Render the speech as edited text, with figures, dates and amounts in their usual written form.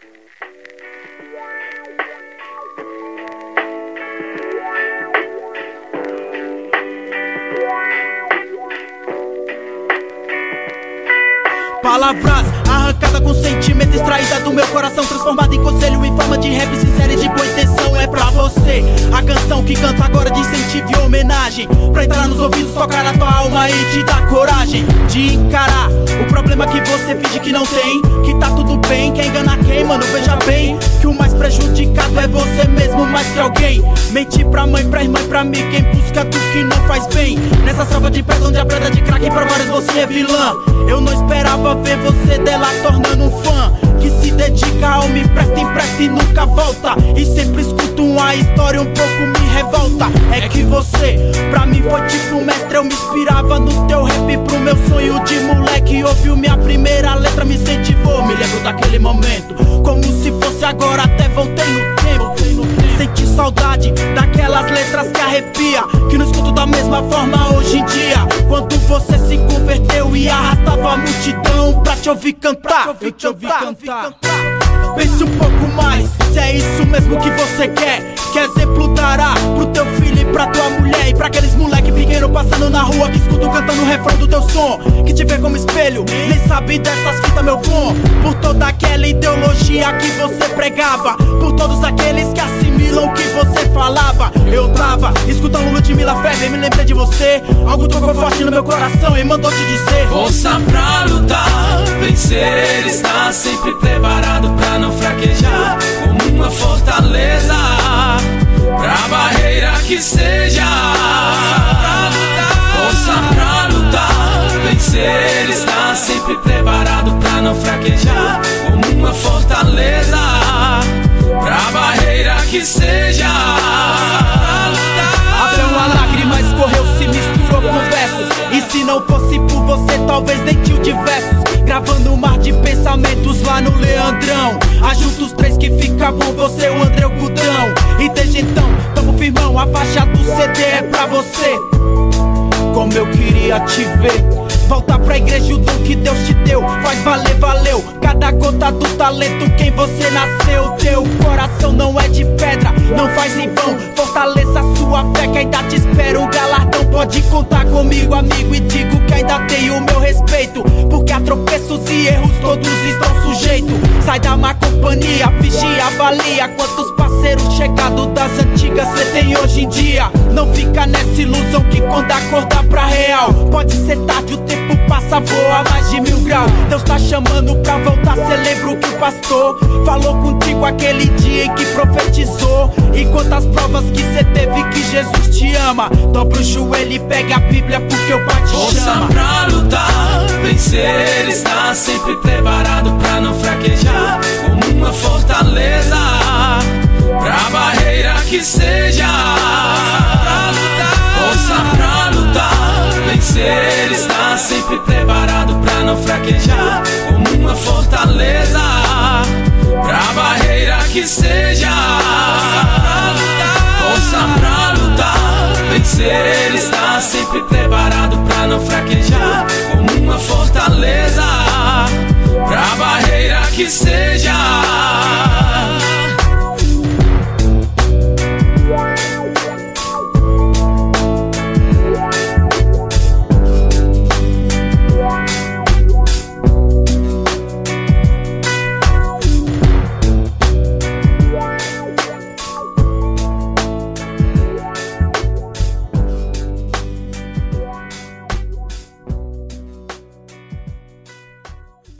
Palavras arrancada com sentimento, extraída do meu coração, transformada em conselho em forma de rap sincera e de boa intenção. É pra você a canção que canta agora de incentivo e homenagem, pra entrar nos ouvidos, tocar na tua alma e te dar coragem de encarar o problema que você finge que não tem, que tá tudo bem, quer enganar quem, mano? Veja bem que o mais prejudicado é você mesmo mais que alguém. Mentir pra mãe, pra irmã e pra mim, quem busca do que não faz bem. Nessa selva de pedra onde a pedra de crack pra vários você é vilã. Eu não esperava ver você dela tornando um fã que se dedica ao me empresta e nunca volta. E sempre escuto uma história um pouco me revolta. É que você pra mim foi tipo um mestre, eu me inspirava no teu rap pro meu sonho de moleque. Ouviu minha primeira letra, me incentivou, me lembro daquele momento como se fosse agora, até voltei no tempo. Senti saudade daquelas letras que arrepia, que não escuto da mesma forma hoje em dia. Quando você se converteu e arrastava a multidão pra te ouvir cantar, eu te ouvi cantar. Pense um pouco mais, se é isso mesmo que você quer. Que exemplo dará pro teu filho e pra tua mulher, e pra aqueles moleque pequeno passando na rua que escutam cantando o refrão do teu som, que te vê como espelho, nem sabe dessas fitas, meu bom. Por toda aquela ideologia que você pregava, por todos aqueles que assimilam o que você falava. Eu tava escutando Ludmilla Febre e me lembrei de você. Algo tocou forte no meu coração e mandou te dizer: força pra lutar, vencer, está sempre preparado pra não fraquejar, como uma fortaleza, pra barreira que seja. Força pra lutar, vencer, está sempre preparado pra não fraquejar, como uma fortaleza, pra barreira que seja. Até uma lágrima escorreu, se misturou com versos, e se não fosse por você talvez nem tinha de versos. Gravando um mar de pensamentos lá no Leandrão, ajunta os três que fica bom, você, o André, o Gudrão. E desde então, tamo firmão, a faixa do CD é pra você. Como eu queria te ver, volta pra igreja, o dom que Deus te deu, faz valer, valeu cada gota do talento, quem você nasceu. Teu coração não é de pedra, não faz em vão, fortaleça a sua fé que ainda te espero. O galardão pode contar comigo, amigo, e digo que ainda tenho o meu respeito, porque a tropeços e erros todos estão sujeitos. Sai da má companhia, vigia, avalia quantos parceiros chegados das antigas cê tem hoje em dia. Não fica nessa ilusão que quando acordar pra real, pode ser tarde, o tempo passa, voa mais de 1000 graus. Deus tá chamando pra voltar, cê lembra o que o pastor falou contigo aquele dia em que profetizou. E quantas provas que cê teve que Jesus te ama. Dobra o joelho e pega a Bíblia porque o Pai te força chama. pra lutar, vencer, está sempre preparado pra não fraquejar, como uma fortaleza, pra barreira que seja. Força pra lutar, vencer, está sempre preparado pra não fraquejar, como uma fortaleza, pra barreira que seja. Força pra lutar, vencer, está sempre preparado pra não fraquejar, como uma fortaleza, pra barreira que seja.